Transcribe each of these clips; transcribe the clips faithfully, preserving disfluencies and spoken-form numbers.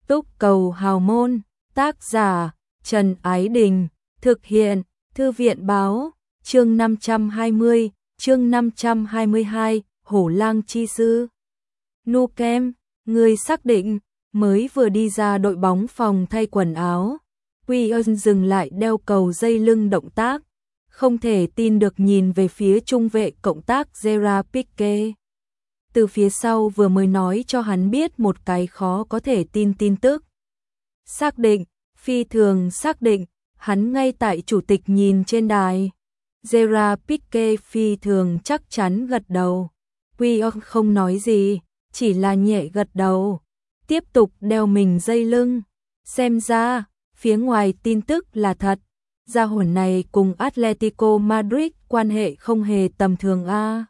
Túc cầu hào môn, tác giả Trần Ái Đình, thực hiện Thư viện báo, chương năm trăm hai mươi, chương năm trăm hai mươi hai, Hổ Lang chi sư. Nu Kem, người xác định, mới vừa đi ra đội bóng phòng thay quần áo. Quy ơn dừng lại đeo cầu dây lưng động tác, không thể tin được nhìn về phía trung vệ cộng tác Gerard Piqué. Từ phía sau vừa mới nói cho hắn biết một cái khó có thể tin tin tức. Xác định, phi thường xác định, hắn ngay tại chủ tịch nhìn trên đài. Gerard Piqué phi thường chắc chắn gật đầu. Quy ơn không nói gì, chỉ là nhẹ gật đầu. Tiếp tục đeo mình dây lưng. Xem ra, phía ngoài tin tức là thật. Gia hỏa này cùng Atletico Madrid quan hệ không hề tầm thường a.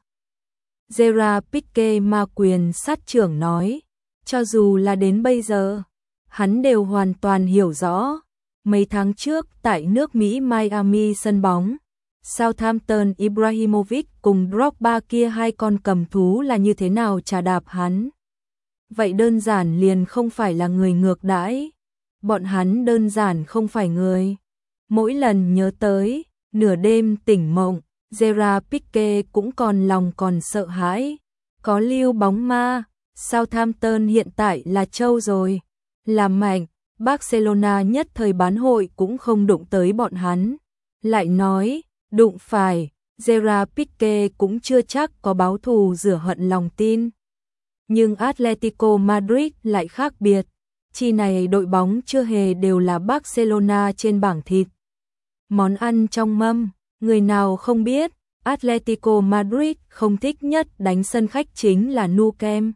Gerard Piqué ma quyền sát trưởng nói, cho dù là đến bây giờ, hắn đều hoàn toàn hiểu rõ. Mấy tháng trước tại nước Mỹ Miami sân bóng, Southampton Ibrahimovic cùng Drogba kia hai con cầm thú là như thế nào trà đạp hắn. Vậy đơn giản liền không phải là người ngược đãi. Bọn hắn đơn giản không phải người. Mỗi lần nhớ tới, nửa đêm tỉnh mộng, Gerard Piqué cũng còn lòng còn sợ hãi. Có lưu bóng ma, Southampton hiện tại là trâu rồi. Là mạnh, Barcelona nhất thời bán hội cũng không đụng tới bọn hắn. Lại nói, đụng phải, Gerard Piqué cũng chưa chắc có báo thù rửa hận lòng tin. Nhưng Atletico Madrid lại khác biệt. Chi này đội bóng chưa hề đều là Barcelona trên bảng thịt. Món ăn trong mâm, người nào không biết, Atletico Madrid không thích nhất đánh sân khách chính là Nou Camp.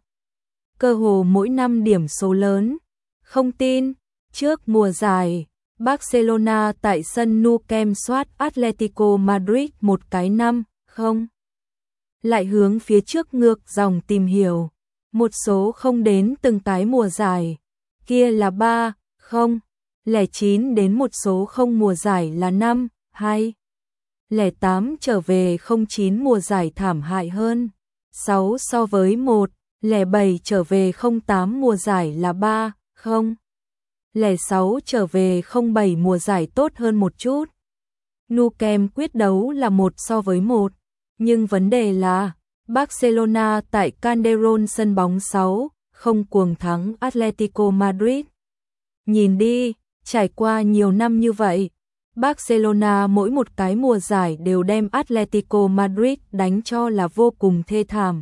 Cơ hồ mỗi năm điểm số lớn. Không tin, trước mùa giải, Barcelona tại sân Nou Camp soát Atletico Madrid một cái năm, không. Lại hướng phía trước ngược dòng tìm hiểu, một số không đến từng cái mùa giải, kia là ba, không, lẻ chín đến một số không mùa giải là năm, hai, lẻ tám trở về không chín mùa giải thảm hại hơn, sáu so với một, lẻ bảy trở về không tám mùa giải là ba, không, lẻ sáu trở về không bảy mùa giải tốt hơn một chút. Nou Camp quyết đấu là một so với một, nhưng vấn đề là Barcelona tại Calderón sân bóng sáu, không cuồng thắng Atletico Madrid. Nhìn đi, trải qua nhiều năm như vậy, Barcelona mỗi một cái mùa giải đều đem Atletico Madrid đánh cho là vô cùng thê thảm.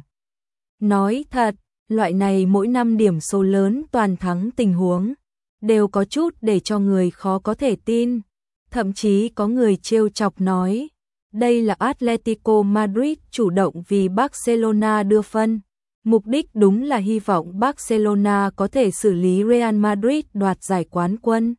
Nói thật, loại này mỗi năm điểm số lớn toàn thắng tình huống, đều có chút để cho người khó có thể tin. Thậm chí có người trêu chọc nói, đây là Atletico Madrid chủ động vì Barcelona đưa phân. Mục đích đúng là hy vọng Barcelona có thể xử lý Real Madrid đoạt giải quán quân.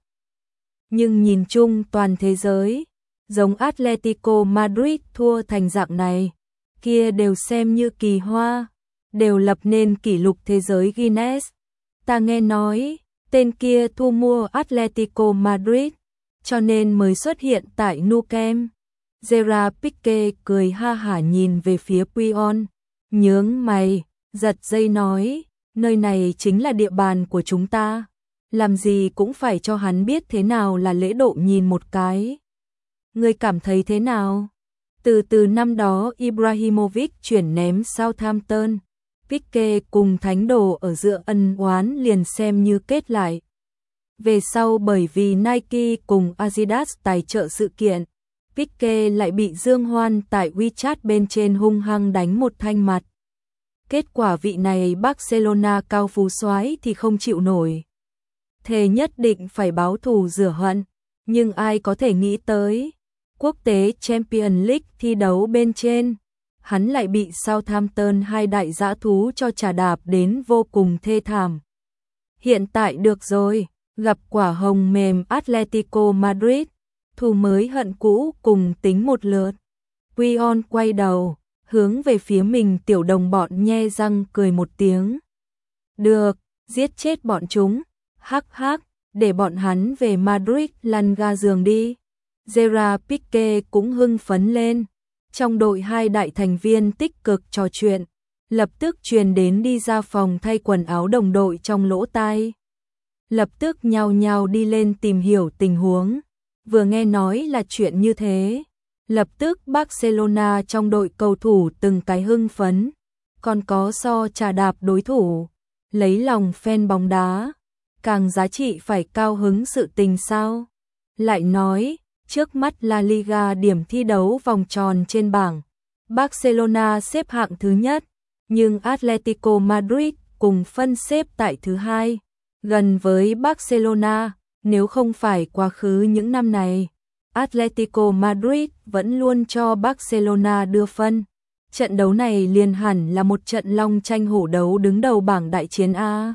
Nhưng nhìn chung toàn thế giới, giống Atletico Madrid thua thành dạng này, kia đều xem như kỳ hoa, đều lập nên kỷ lục thế giới Guinness. Ta nghe nói, tên kia thu mua Atletico Madrid, cho nên mới xuất hiện tại Nou Camp. Gerard Piqué cười ha hả nhìn về phía Puyol, nhướng mày, giật dây nói, nơi này chính là địa bàn của chúng ta, làm gì cũng phải cho hắn biết thế nào là lễ độ nhìn một cái. Ngươi cảm thấy thế nào? Từ từ năm đó Ibrahimovic chuyển ném Southampton, Piqué cùng thánh đồ ở giữa ân oán liền xem như kết lại. Về sau bởi vì Nike cùng Adidas tài trợ sự kiện, Piqué lại bị Dương Hoan tại WeChat bên trên hung hăng đánh một thanh mặt. Kết quả vị này Barcelona cao phú soái thì không chịu nổi. Thề nhất định phải báo thù rửa hận, nhưng ai có thể nghĩ tới, quốc tế Champions League thi đấu bên trên, hắn lại bị Southampton hai đại dã thú cho trà đạp đến vô cùng thê thảm. Hiện tại được rồi, gặp quả hồng mềm Atletico Madrid, thù mới hận cũ cùng tính một lượt. Puyol quay đầu, hướng về phía mình tiểu đồng bọn nhe răng cười một tiếng. Được, giết chết bọn chúng, hắc hắc, để bọn hắn về Madrid lăn ga giường đi. Gerard Piqué cũng hưng phấn lên. Trong đội hai đại thành viên tích cực trò chuyện, lập tức truyền đến đi ra phòng thay quần áo đồng đội trong lỗ tai. lập tức nhao nhao đi lên tìm hiểu tình huống. Vừa nghe nói là chuyện như thế, lập tức Barcelona trong đội cầu thủ từng cái hưng phấn, còn có so trà đạp đối thủ, lấy lòng fan bóng đá, càng giá trị phải cao hứng sự tình sao. Lại nói, trước mắt La Liga điểm thi đấu vòng tròn trên bảng, Barcelona xếp hạng thứ nhất, nhưng Atletico Madrid cùng phân xếp tại thứ hai, gần với Barcelona. Nếu không phải quá khứ những năm này, Atletico Madrid vẫn luôn cho Barcelona đưa phân. Trận đấu này liền hẳn là một trận long tranh hổ đấu đứng đầu bảng đại chiến A.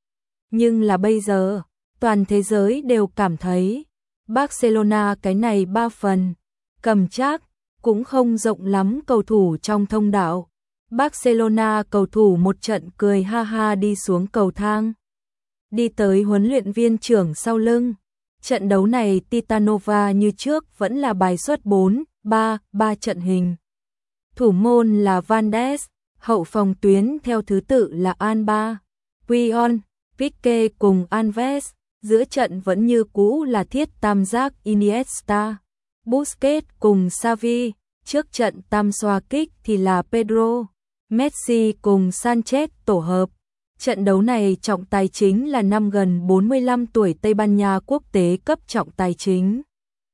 Nhưng là bây giờ, toàn thế giới đều cảm thấy Barcelona cái này ba phần cầm chắc, cũng không rộng lắm cầu thủ trong thông đạo. Barcelona cầu thủ một trận cười ha ha đi xuống cầu thang, đi tới huấn luyện viên trưởng sau lưng. Trận đấu này Titanova như trước vẫn là bài xuất bốn ba ba trận hình. Thủ môn là Van Ness, hậu phòng tuyến theo thứ tự là Alba, Puyol, Pique cùng Alves, giữa trận vẫn như cũ là thiết tam giác Iniesta, Busquets cùng Xavi, trước trận tam xoa kích thì là Pedro, Messi cùng Sanchez tổ hợp. Trận đấu này trọng tài chính là năm gần bốn mươi lăm tuổi Tây Ban Nha quốc tế cấp trọng tài chính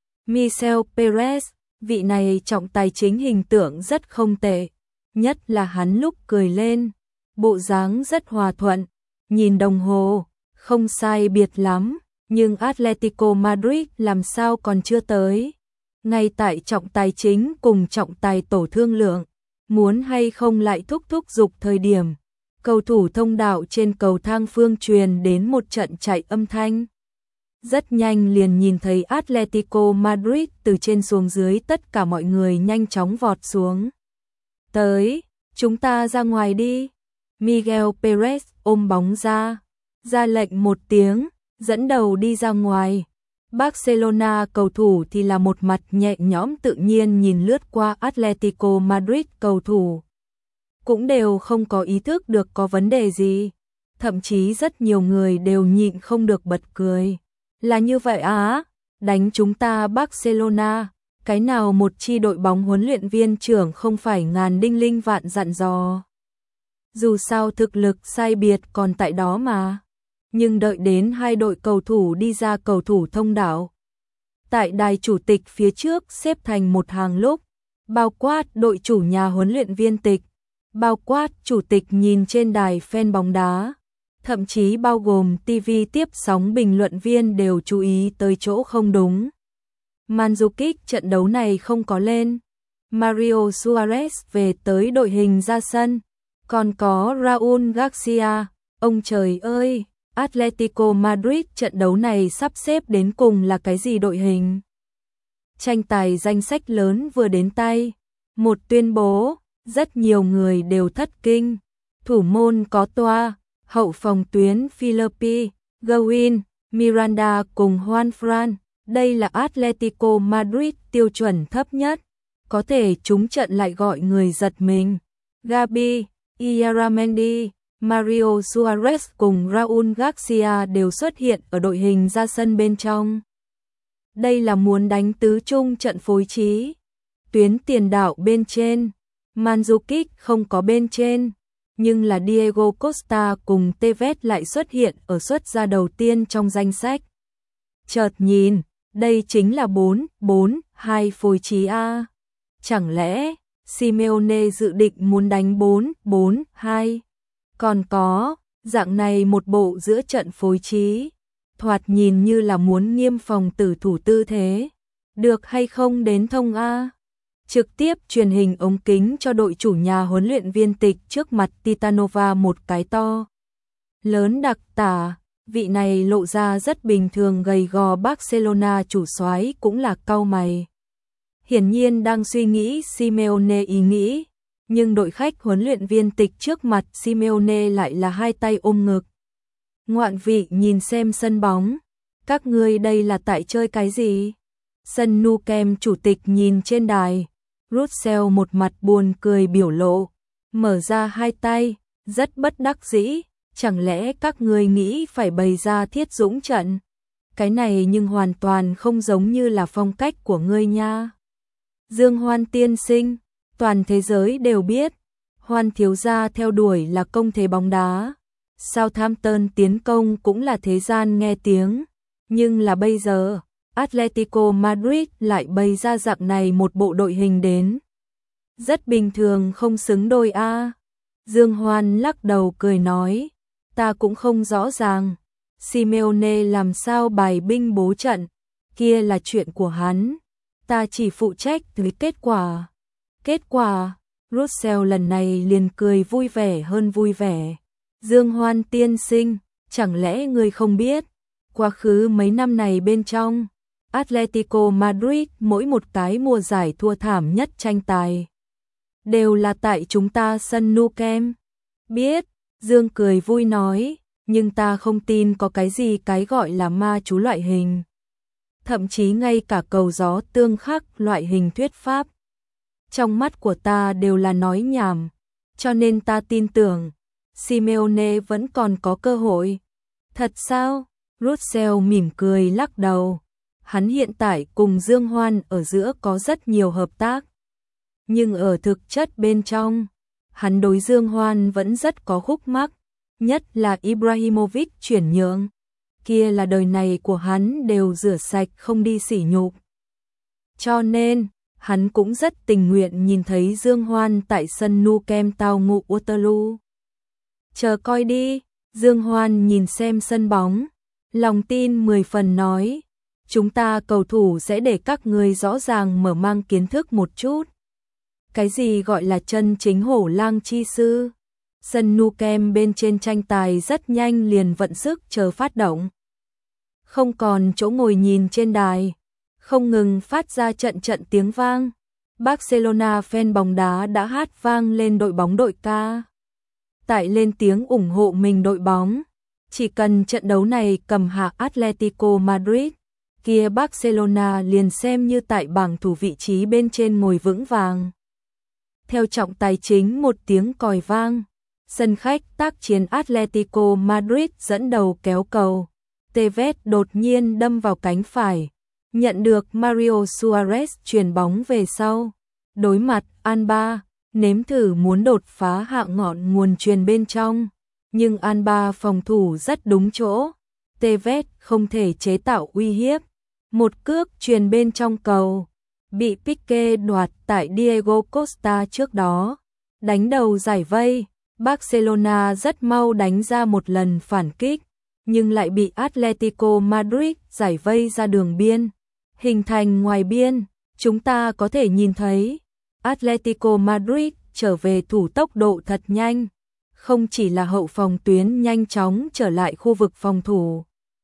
Michel Perez. Vị này trọng tài chính hình tượng rất không tệ, nhất là hắn lúc cười lên, bộ dáng rất hòa thuận, nhìn đồng hồ, không sai biệt lắm, nhưng Atletico Madrid làm sao còn chưa tới. Ngay tại trọng tài chính cùng trọng tài tổ thương lượng, muốn hay không lại thúc thúc giục thời điểm, cầu thủ thông đạo trên cầu thang phương truyền đến một trận chạy âm thanh. Rất nhanh liền nhìn thấy Atletico Madrid từ trên xuống dưới tất cả mọi người nhanh chóng vọt xuống. Tới, chúng ta ra ngoài đi. Miguel Perez ôm bóng ra, ra lệnh một tiếng, dẫn đầu đi ra ngoài. Barcelona cầu thủ thì là một mặt nhẹ nhõm tự nhiên nhìn lướt qua Atletico Madrid cầu thủ. Cũng đều không có ý thức được có vấn đề gì. Thậm chí rất nhiều người đều nhịn không được bật cười. Là như vậy á, đánh chúng ta Barcelona, cái nào một chi đội bóng huấn luyện viên trưởng không phải ngàn đinh linh vạn dặn dò. Dù sao thực lực sai biệt còn tại đó mà. Nhưng đợi đến hai đội cầu thủ đi ra cầu thủ thông đạo. Tại đài chủ tịch phía trước xếp thành một hàng lúc, bao quát đội chủ nhà huấn luyện viên tịch, bao quát chủ tịch nhìn trên đài fan bóng đá. Thậm chí bao gồm ti vi tiếp sóng bình luận viên đều chú ý tới chỗ không đúng. Mandzukic trận đấu này không có lên. Mario Suarez về tới đội hình ra sân. Còn có Raúl Garcia. Ông trời ơi, Atletico Madrid trận đấu này sắp xếp đến cùng là cái gì đội hình? Tranh tài danh sách lớn vừa đến tay. Một tuyên bố, rất nhiều người đều thất kinh. Thủ môn có Toa, hậu phòng tuyến Philippi, Gawin, Miranda cùng Juan Fran. Đây là Atletico Madrid tiêu chuẩn thấp nhất. Có thể trúng trận lại gọi người giật mình. Gabi, Ieramendi, Mario Suarez cùng Raúl Garcia đều xuất hiện ở đội hình ra sân bên trong. Đây là muốn đánh tứ chung trận phối trí. Tuyến tiền đạo bên trên, Mandzukic không có bên trên, nhưng là Diego Costa cùng Tevez lại xuất hiện ở suất ra đầu tiên trong danh sách. Chợt nhìn, đây chính là bốn bốn hai phối trí A. Chẳng lẽ Simeone dự định muốn đánh bốn bốn hai? Còn có, dạng này một bộ giữa trận phối trí, thoạt nhìn như là muốn nghiêm phòng tử thủ tư thế. Được hay không đến thông A? Trực tiếp truyền hình ống kính cho đội chủ nhà huấn luyện viên tịch trước mặt Titanova một cái to. Lớn đặc tả, vị này lộ ra rất bình thường gầy gò Barcelona chủ soái cũng là cau mày. Hiển nhiên đang suy nghĩ Simeone ý nghĩ, nhưng đội khách huấn luyện viên tịch trước mặt Simeone lại là hai tay ôm ngực. Ngoạn vị nhìn xem sân bóng, các ngươi đây là tại chơi cái gì? Sân Nou Camp chủ tịch nhìn trên đài, Russell một mặt buồn cười biểu lộ, mở ra hai tay, rất bất đắc dĩ, Chẳng lẽ các ngươi nghĩ phải bày ra thiết dũng trận? Cái này nhưng hoàn toàn không giống như là phong cách của ngươi nha. Dương Hoan tiên sinh, toàn thế giới đều biết, Hoan thiếu gia theo đuổi là công thế bóng đá. Southampton tiến công cũng là thế gian nghe tiếng, nhưng là bây giờ, Atletico Madrid lại bày ra dạng này một bộ đội hình đến. Rất bình thường không xứng đôi a. Dương Hoan lắc đầu cười nói, ta cũng không rõ ràng, Simeone làm sao bài binh bố trận, kia là chuyện của hắn, ta chỉ phụ trách với kết quả. Kết quả, Russell lần này liền cười vui vẻ hơn vui vẻ. Dương Hoan tiên sinh, chẳng lẽ ngươi không biết, quá khứ mấy năm này bên trong, Atletico Madrid mỗi một cái mùa giải thua thảm nhất tranh tài đều là tại chúng ta sân Nou Camp. Biết, Dương cười vui nói, nhưng ta không tin có cái gì cái gọi là ma chú loại hình. Thậm chí ngay cả cầu gió tương khắc loại hình thuyết pháp. Trong mắt của ta đều là nói nhảm, cho nên ta tin tưởng, Simeone vẫn còn có cơ hội. Thật sao? Russell mỉm cười lắc đầu. Hắn hiện tại cùng Dương Hoan ở giữa có rất nhiều hợp tác. Nhưng ở thực chất bên trong, hắn đối Dương Hoan vẫn rất có khúc mắc, nhất là Ibrahimovic chuyển nhượng. Kia là đời này của hắn đều rửa sạch không đi sỉ nhục. Cho nên, hắn cũng rất tình nguyện nhìn thấy Dương Hoan tại sân Nou Camp tao ngụ Waterloo. Chờ coi đi, Dương Hoan nhìn xem sân bóng, lòng tin mười phần nói, chúng ta cầu thủ sẽ để các người rõ ràng mở mang kiến thức một chút. Cái gì gọi là chân chính hổ lang chi sư? Sân Nou Camp bên trên tranh tài rất nhanh liền vận sức chờ phát động. Không còn chỗ ngồi nhìn trên đài, không ngừng phát ra trận trận tiếng vang. Barcelona fan bóng đá đã hát vang lên đội bóng đội ca. Tại lên tiếng ủng hộ mình đội bóng. Chỉ cần trận đấu này cầm hạ Atletico Madrid, kia Barcelona liền xem như tại bảng thủ vị trí bên trên ngồi vững vàng. Theo trọng tài chính một tiếng còi vang, sân khách tác chiến Atletico Madrid dẫn đầu kéo cầu. Tevez đột nhiên đâm vào cánh phải, nhận được Mario Suarez chuyền bóng về sau. Đối mặt Alba, nếm thử muốn đột phá hạ ngọn nguồn chuyền bên trong, nhưng Alba phòng thủ rất đúng chỗ. Tevez không thể chế tạo uy hiếp. Một cước chuyền bên trong cầu, bị Pique đoạt tại Diego Costa trước đó. Đánh đầu giải vây, Barcelona rất mau đánh ra một lần phản kích, nhưng lại bị Atletico Madrid giải vây ra đường biên, hình thành ngoài biên. Chúng ta có thể nhìn thấy Atletico Madrid trở về thủ tốc độ thật nhanh, không chỉ là hậu phòng tuyến nhanh chóng trở lại khu vực phòng thủ.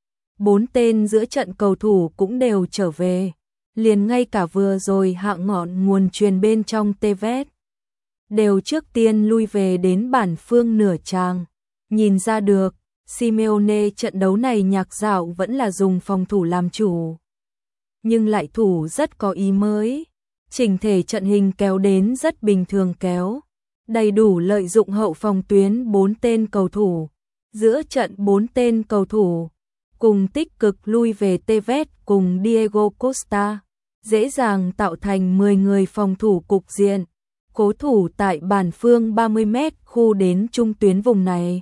Bốn tên giữa trận cầu thủ cũng đều trở về, liền ngay cả vừa rồi hạ ngọn nguồn truyền bên trong Tevez đều trước tiên lui về đến bản phương nửa tràng. Nhìn ra được, Simeone trận đấu này nhạc dạo vẫn là dùng phòng thủ làm chủ, nhưng lại thủ rất có ý mới. Chỉnh thể trận hình kéo đến rất bình thường kéo, đầy đủ lợi dụng hậu phòng tuyến bốn tên cầu thủ, giữa trận bốn tên cầu thủ, cùng tích cực lui về Tevez cùng Diego Costa, dễ dàng tạo thành mười người phòng thủ cục diện, cố thủ tại bản phương ba mươi mét khu đến trung tuyến vùng này.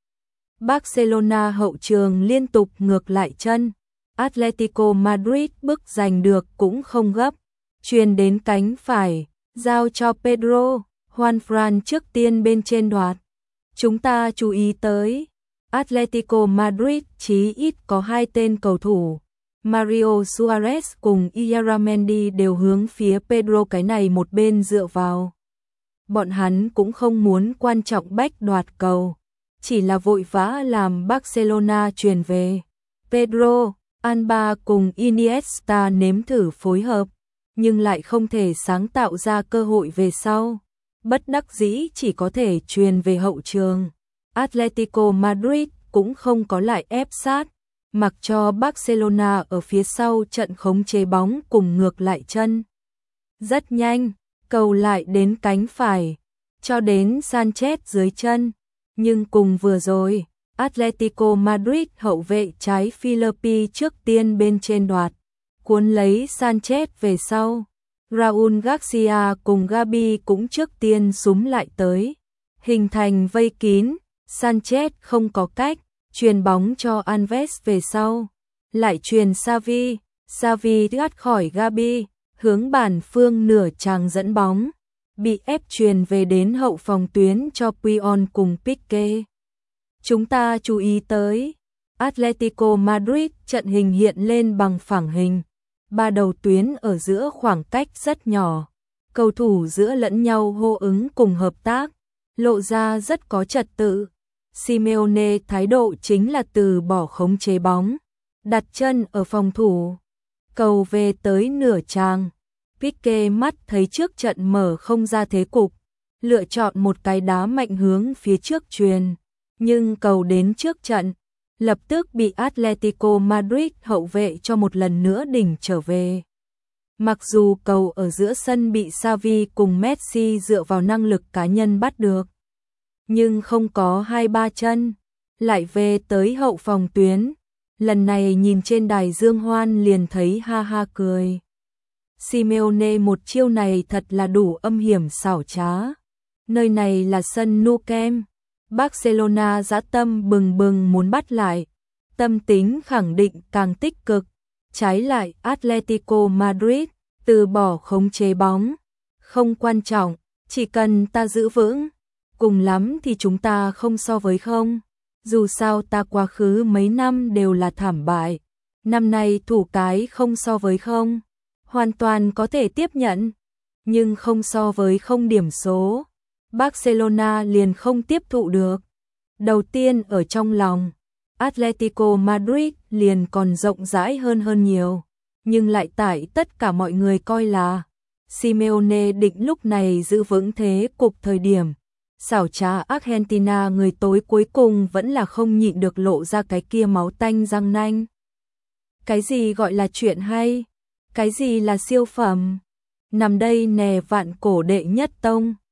Barcelona hậu trường liên tục ngược lại chân, Atletico Madrid bức giành được cũng không gấp, truyền đến cánh phải, giao cho Pedro, Juan Fran trước tiên bên trên đoạt. Chúng ta chú ý tới, Atletico Madrid chí ít có hai tên cầu thủ, Mario Suarez cùng Iaramendi đều hướng phía Pedro cái này một bên dựa vào. Bọn hắn cũng không muốn quan trọng bách đoạt cầu, chỉ là vội vã làm Barcelona truyền về. Pedro, Alba cùng Iniesta nếm thử phối hợp, nhưng lại không thể sáng tạo ra cơ hội về sau. Bất đắc dĩ chỉ có thể truyền về hậu trường. Atletico Madrid cũng không có lại ép sát, mặc cho Barcelona ở phía sau trận khống chế bóng cùng ngược lại chân. Rất nhanh, cầu lại đến cánh phải, cho đến Sanchez dưới chân, nhưng cùng vừa rồi, Atletico Madrid hậu vệ trái Philippi trước tiên bên trên đoạt, cuốn lấy Sanchez về sau. Raúl Garcia cùng Gabi cũng trước tiên súm lại tới, hình thành vây kín. Sanchez không có cách, chuyền bóng cho Alves về sau, lại chuyền Xavi, Xavi thoát khỏi Gabi, hướng bản phương nửa chàng dẫn bóng, bị ép chuyền về đến hậu phòng tuyến cho Puyol cùng Pique. Chúng ta chú ý tới, Atletico Madrid trận hình hiện lên bằng phẳng hình, ba đầu tuyến ở giữa khoảng cách rất nhỏ, cầu thủ giữa lẫn nhau hô ứng cùng hợp tác, lộ ra rất có trật tự. Simeone thái độ chính là từ bỏ khống chế bóng, đặt chân ở phòng thủ, cầu về tới nửa tràng. Pique mắt thấy trước trận mở không ra thế cục, lựa chọn một cái đá mạnh hướng phía trước chuyền, nhưng cầu đến trước trận, lập tức bị Atletico Madrid hậu vệ cho một lần nữa đỉnh trở về. Mặc dù cầu ở giữa sân bị Xavi cùng Messi dựa vào năng lực cá nhân bắt được, nhưng không có hai ba chân, lại về tới hậu phòng tuyến. Lần này nhìn trên đài Dương Hoan liền thấy ha ha cười. Simeone một chiêu này thật là đủ âm hiểm xảo trá. Nơi này là sân Nou Camp, Barcelona dã tâm bừng bừng muốn bắt lại, tâm tính khẳng định càng tích cực. Trái lại Atletico Madrid từ bỏ khống chế bóng, không quan trọng, chỉ cần ta giữ vững, cùng lắm thì chúng ta không so với không. Dù sao ta quá khứ mấy năm đều là thảm bại, năm nay thủ cái không so với không, hoàn toàn có thể tiếp nhận, nhưng không so với không điểm số, Barcelona liền không tiếp thụ được. Đầu tiên ở trong lòng, Atletico Madrid liền còn rộng rãi hơn hơn nhiều, nhưng lại tại tất cả mọi người coi là Simeone định lúc này giữ vững thế cục thời điểm. Xảo trá Argentina người tối cuối cùng vẫn là không nhịn được lộ ra cái kia máu tanh răng nanh. Cái gì gọi là chuyện hay? Cái gì là siêu phẩm? Nằm đây nè vạn cổ đệ nhất tông.